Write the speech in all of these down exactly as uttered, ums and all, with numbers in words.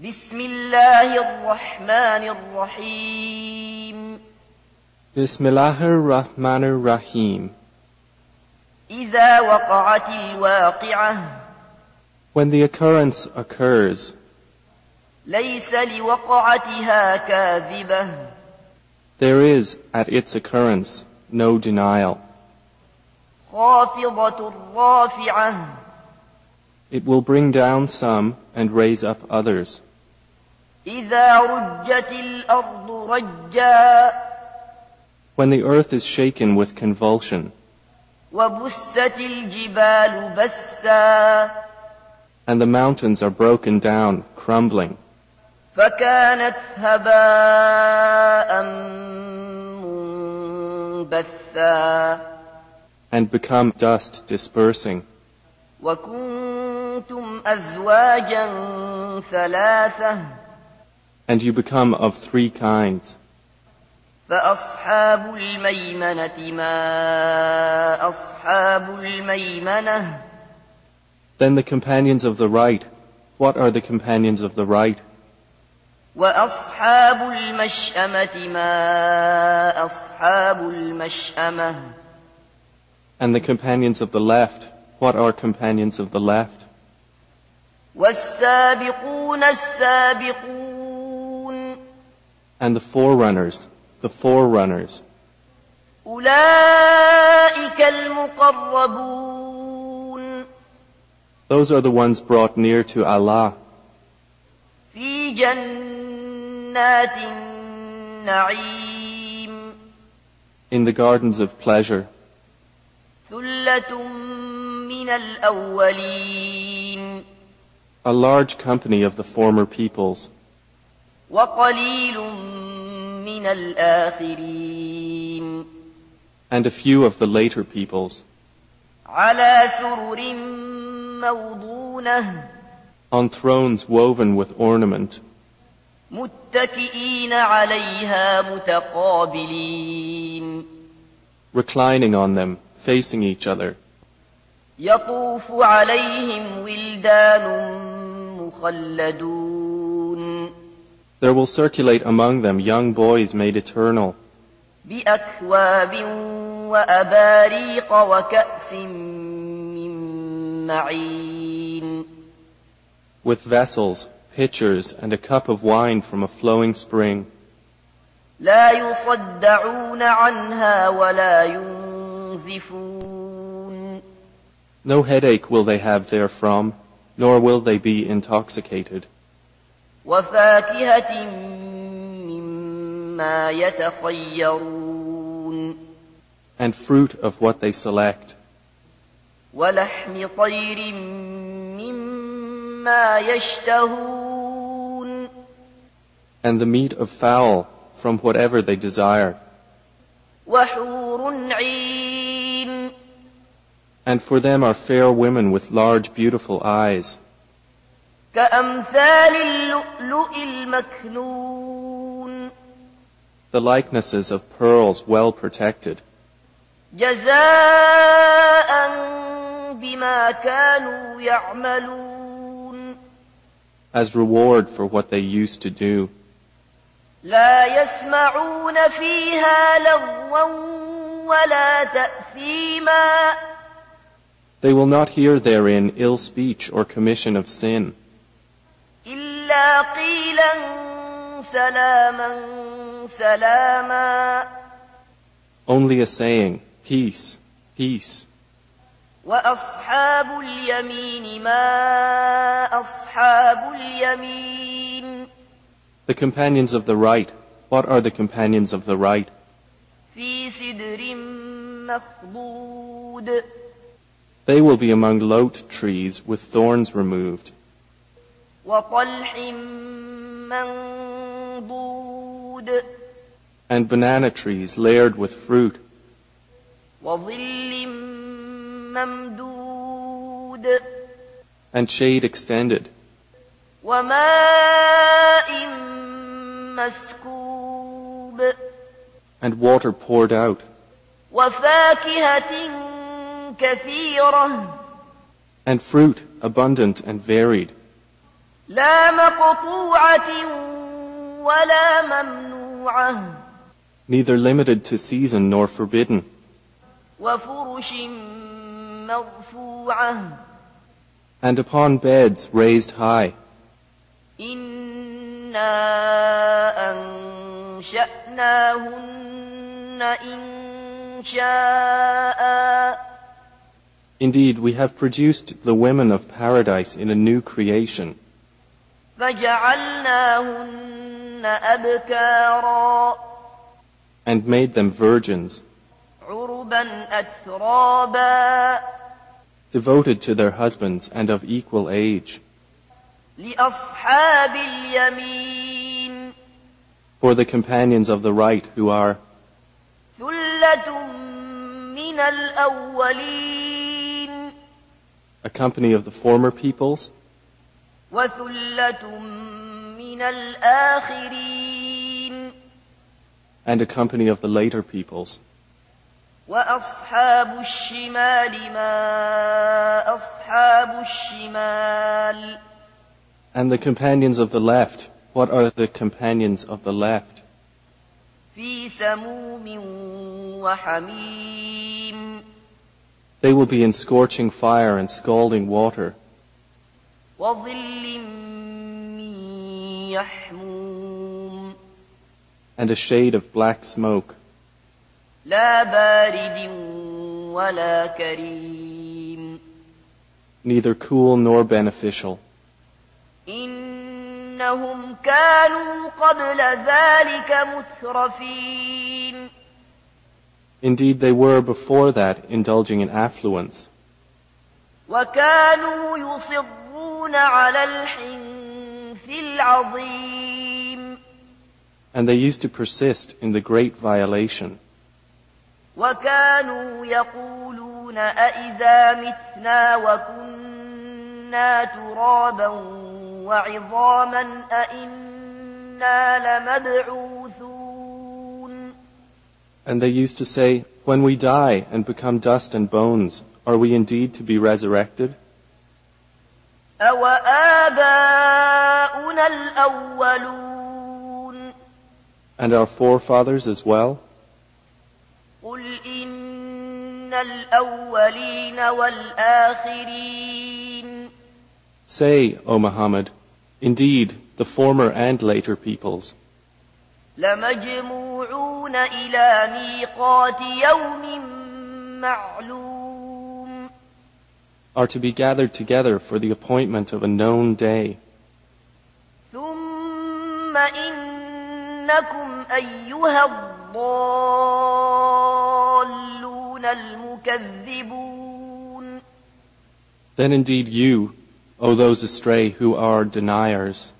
بسم الله الرحمن الرحيم بسم الله الرحمن الرحيم إذا وقعت الواقعة When the occurrence occurs, ليس لوقعتها كاذبة there is at its occurrence no denial. خافضة رافعة It will bring down some and raise up others. إذا رجت الأرض رجا When the earth is shaken with convulsion, وبست الجبال بسا and the mountains are broken down, crumbling, فكانت هباء منبثا and become dust dispersing, وكنتم أزواجا ثلاثة and you become of three kinds. فأصحاب الميمنة ما أصحاب الميمنة Then the companions of the right, what are the companions of the right? وأصحاب المشأمة ما أصحاب المشأمة And the companions of the left, what are companions of the left? والسابقون السابقون And the forerunners, the forerunners. أولئك المقربون Those are the ones brought near to Allah في جنات النعيم in the gardens of pleasure. ثلة من الأولين A large company of the former peoples, وقليل من الآخرين and a few of the later peoples, على سرر موضونة on thrones woven with ornament, متكئين عليها متقابلين reclining on them, facing each other. يطوف عليهم ولدان مخلدون There will circulate among them young boys made eternal, بأكواب وأباريق وكأس من معين with vessels, pitchers, and a cup of wine from a flowing spring. لا يصدعون عنها ولا ينزفون No headache will they have therefrom, nor will they be intoxicated. وفاكهة مما يتخيرون And fruit of what they select, ولحم طير مما يشتهون and the meat of fowl from whatever they desire. وحور عين And for them are fair women with large beautiful eyes, كأمثال اللؤلؤ المكنون the likenesses of pearls well protected, جزاء بما كانوا يعملون as reward for what they used to do. لا يسمعون فيها لغوا ولا تأثيما They will not hear therein ill speech or commission of sin, إلا قيلا سلاما سلاما only a saying, peace, peace. وأصحاب اليمين ما أصحاب اليمين The companions of the right, what are the companions of the right? في سدر مخضود They will be among lote trees with thorns removed, وطلح منضود and banana trees layered with fruit, وظل ممدود and shade extended, وماء مسكوب and water poured out, وفاكهة كثيرة and fruit abundant and varied, لا مقطوعة ولا ممنوعة neither limited to season nor forbidden, وفرش مرفوعة and upon beds raised high. إنا أنشأناهن إن شاء Indeed, we have produced the women of paradise in a new creation, فجعلناهن أبكارا and made them virgins, عربا أترابا devoted to their husbands and of equal age, لأصحاب اليمين for the companions of the right who are ثلة من الأولين a company of the former peoples وثلة من الآخرين and a company of the later peoples. وأصحاب الشمال ما أصحاب الشمال And the companions of the left, what are the companions of the left? في سموم وحميم They will be in scorching fire and scalding water, وظل من يحموم and a shade of black smoke, لا بارد ولا كريم neither cool nor beneficial. إنهم كانوا قبل ذلك مترفين Indeed, they were before that indulging in affluence, وكانوا يصرون على الحنث العظيم and they used to persist in the great violation. وكانوا يقولون أئذا متنا وكنا ترابا وعظاما أئنا لمبعوثون And they used to say, when we die and become dust and bones, are we indeed to be resurrected? أوآباؤنا الأولون And our forefathers as well? قل إن الأولين والآخرين Say, O Muhammad, indeed, the former and later peoples لمجموعون إلى ميقات يوم معلوم are to be gathered together for the appointment of a known day. ثم إنكم أيها الضالون المكذبون Then indeed you, O those astray who are deniers,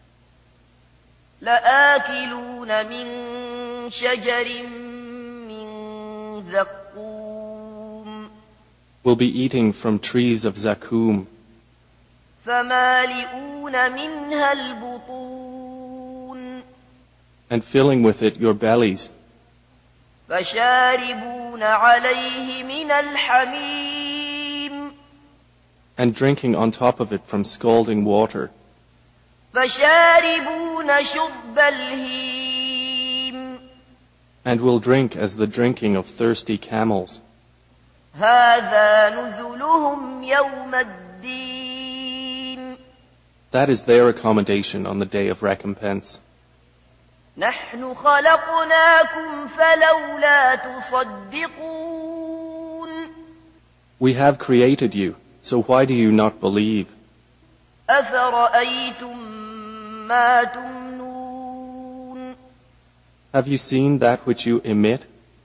لآكلون من شجر من زقوم will be eating from trees of zakum, فمالئون منها البطون and filling with it your bellies, فشاربون عليه من الحميم and drinking on top of it from scalding water, فشاربون شرب الهيم and will drink as the drinking of thirsty camels. هذا نزلهم يوم الدين That is their accommodation on the day of recompense. نحن خلقناكم فلولا تصدقون We have created you, so why do you not believe? أفرأيتم ما تمنون Have you seen that which you emit?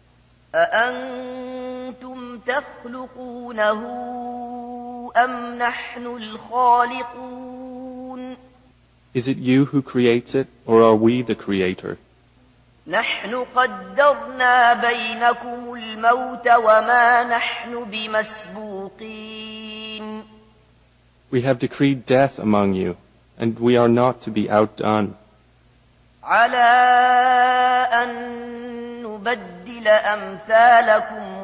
أأنتم تخلقونه أم نحن الخالقون Is it you who creates it, or are we the creator? نحن قدرنا بينكم الموت وما نحن بمسبوقين We have decreed death among you, and we are not to be outdone. على أن نبدل أمثالكم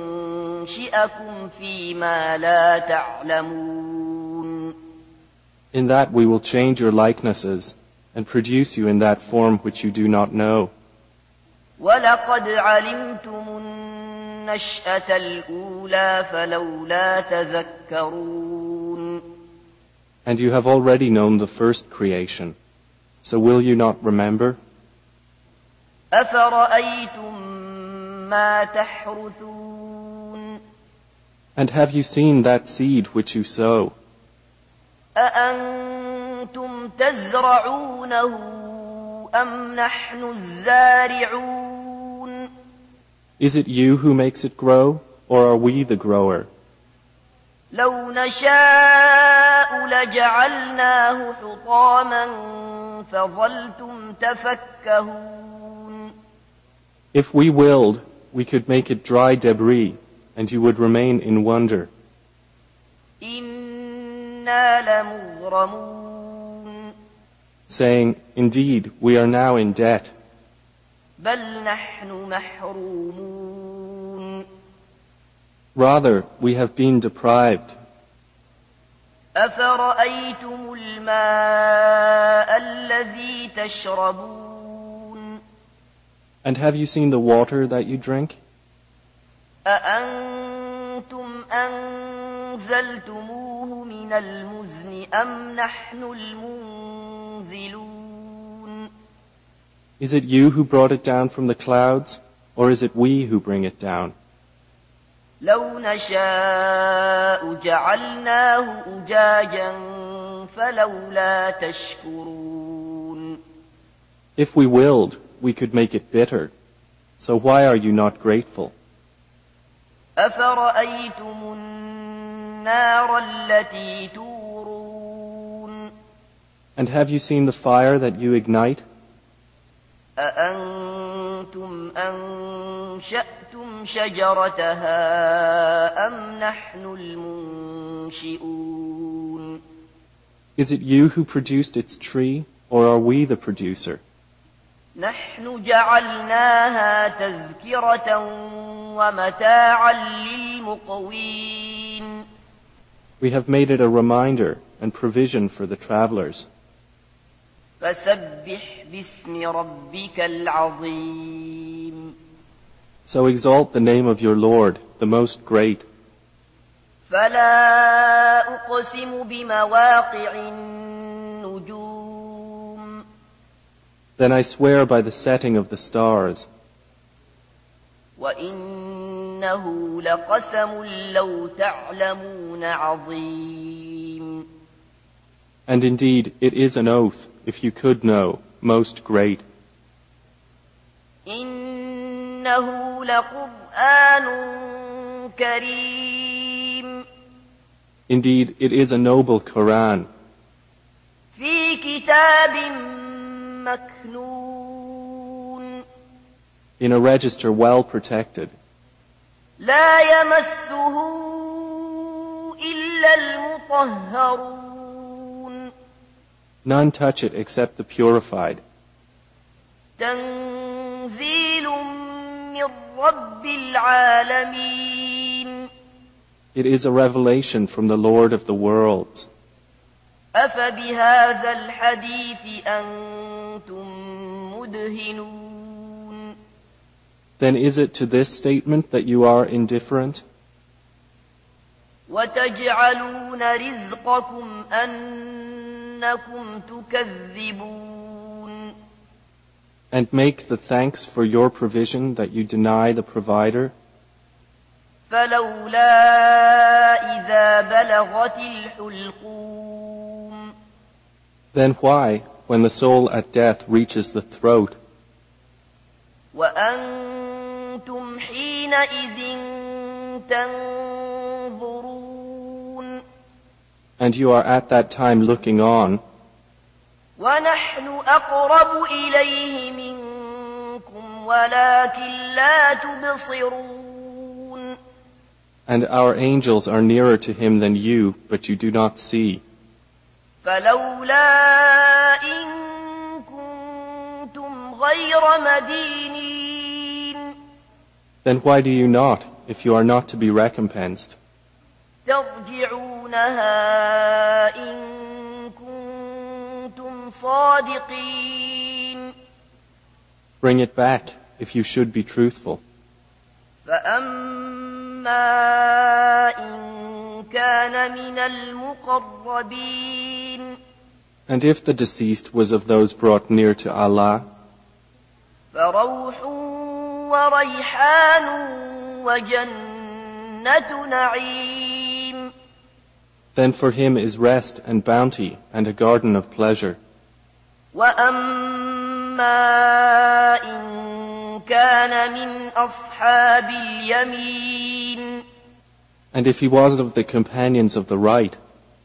وننشئكم فيما لا تعلمون In that we will change your likenesses and produce you in that form which you do not know. وَلَقَدْ عَلِمْتُمُ النَّشْأَةَ الْأُولَى فَلَوْلَا تَذَكَّرُونَ. And you have already known the first creation, so will you not remember? أَفَرَأَيْتُم مَّا تَحْرُثُونَ. And have you seen that seed which you sow? أَأَنتُمْ تَزْرَعُونَهُ أَمْ نَحْنُ الزَّارِعُونَ. Is it you who makes it grow, or are we the grower? لَوْ نَشَاءُ لَجَعَلْنَاهُ حُطَامًا فَظَلْتُمْ تَفَكَّهُونَ. If we willed, we could make it dry debris, and you would remain in wonder. إِنَّا لَمُغْرَمُونَ. Saying, indeed, we are now in debt. بَلْ نَحْنُ مَحْرُومُونَ. Rather, we have been deprived. أَفَرَأَيْتُمُ الْمَاءَ الَّذِي تَشْرَبُونَ. And have you seen the water that you drink? أَأَنتُمْ أَنزَلْتُمُوهُ مِنَ الْمُزْنِ أَمْ نَحْنُ الْمُنزِلُونَ. Is it you who brought it down from the clouds, or is it we who bring it down? لَوْ نَشَاءُ جَعَلْنَاهُ أُجَاجًا فَلَوْلَا تَشْكُرُونَ. If we willed, we could make it bitter. So why are you not grateful? أَفَرَأَيْتُمُ النَّارَ الَّتِي تُورُونَ. And have you seen the fire that you ignite? أَأَنتُمْ أَنشَأْتُمْ شَجَرَتَهَا أَمْ نَحْنُ الْمُنشِئُونَ. Is it you who produced its tree, or are we the producer? نَحْنُ جَعَلْنَاهَا تَذْكِرَةً وَمَتَاعًا لِلْمُقْوِينَ. We have made it a reminder and provision for the travelers. فَسَبِّحْ بِاسْمِ رَبِّكَ الْعَظِيمِ. So exalt the name of your Lord, the most great. فَلَا أُقْسِمُ بِمَوَاقِعِ النُّجُومِ. Then I swear by the setting of the stars. وَإِنَّهُ لَقَسَمٌ لَوْ تَعْلَمُونَ عَظِيمٌ. And indeed, it is an oath, if you could know, most great. إِنَّهُ لَقُرْآنٌ كَرِيمٌ. Indeed, it is a noble Quran. فِي كِتَابٍ مَكْنُونٍ. In a register well protected. لَا يَمَسُّهُ إِلَّا الْمُطَهَّرُونَ. None touch it except the purified. تَنزِيلٌ مِّن رَّبِّ الْعَالَمِينَ. It is a revelation from the Lord of the worlds. أَفَبِهَذَا الْحَدِيثِ أَنتُم مُّدْهِنُونَ. Then is it to this statement that you are indifferent? وَتَجْعَلُونَ رِزْقَكُمْ أَنَّكُمْ تُكَذِّبُونَ. And make the thanks for your provision that you deny the provider? فَلَوْلَا إِذَا بَلَغَتِ الْحُلْقُومَ. Then why, when the soul at death reaches the throat, وَأَنْتُمْ حِينَئِذٍ تَنظُرُونَ. and you are at that time looking on, وَنَحْنُ أَقْرَبُ إِلَيْهِ مِنكُمْ وَلَكِنْ لَا تُبْصِرُونَ. and our angels are nearer to him than you, but you do not see. فَلَوْلَا إِن كُنتُمْ غَيْرَ مَدِينِينَ. Then why do you not, if you are not to be recompensed? تَرْجِعُونَهَا إِن كُنتُمْ صادقين Bring it back if you should be truthful. فأما إن كان من المقربين And if the deceased was of those brought near to Allah, فروح وريحان وجنة نعيم then for him is rest and bounty and a garden of pleasure. وأما إن كان من أصحاب اليمين And if he was of the companions of the right,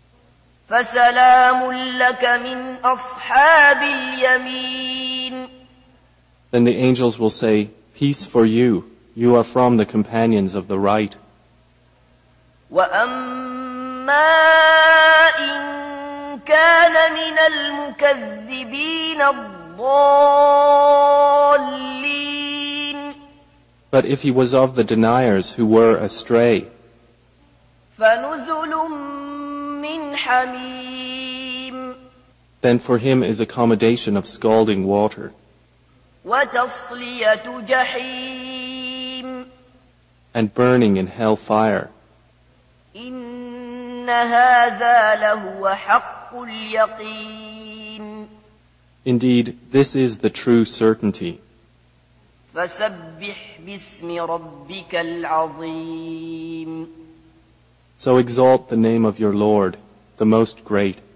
فسلام لك من أصحاب اليمين then the angels will say, Peace for you, you are from the companions of the right. وأما إن كان من المكذبين الضالين But if he was of the deniers who were astray, فنزل من حميم then for him is accommodation of scalding water, وتصلية جحيم and burning in hell fire. إن هذا لهو حق اليقين Indeed, this is the true certainty. فسبح باسم ربك العظيم So exalt the name of your Lord, the most great.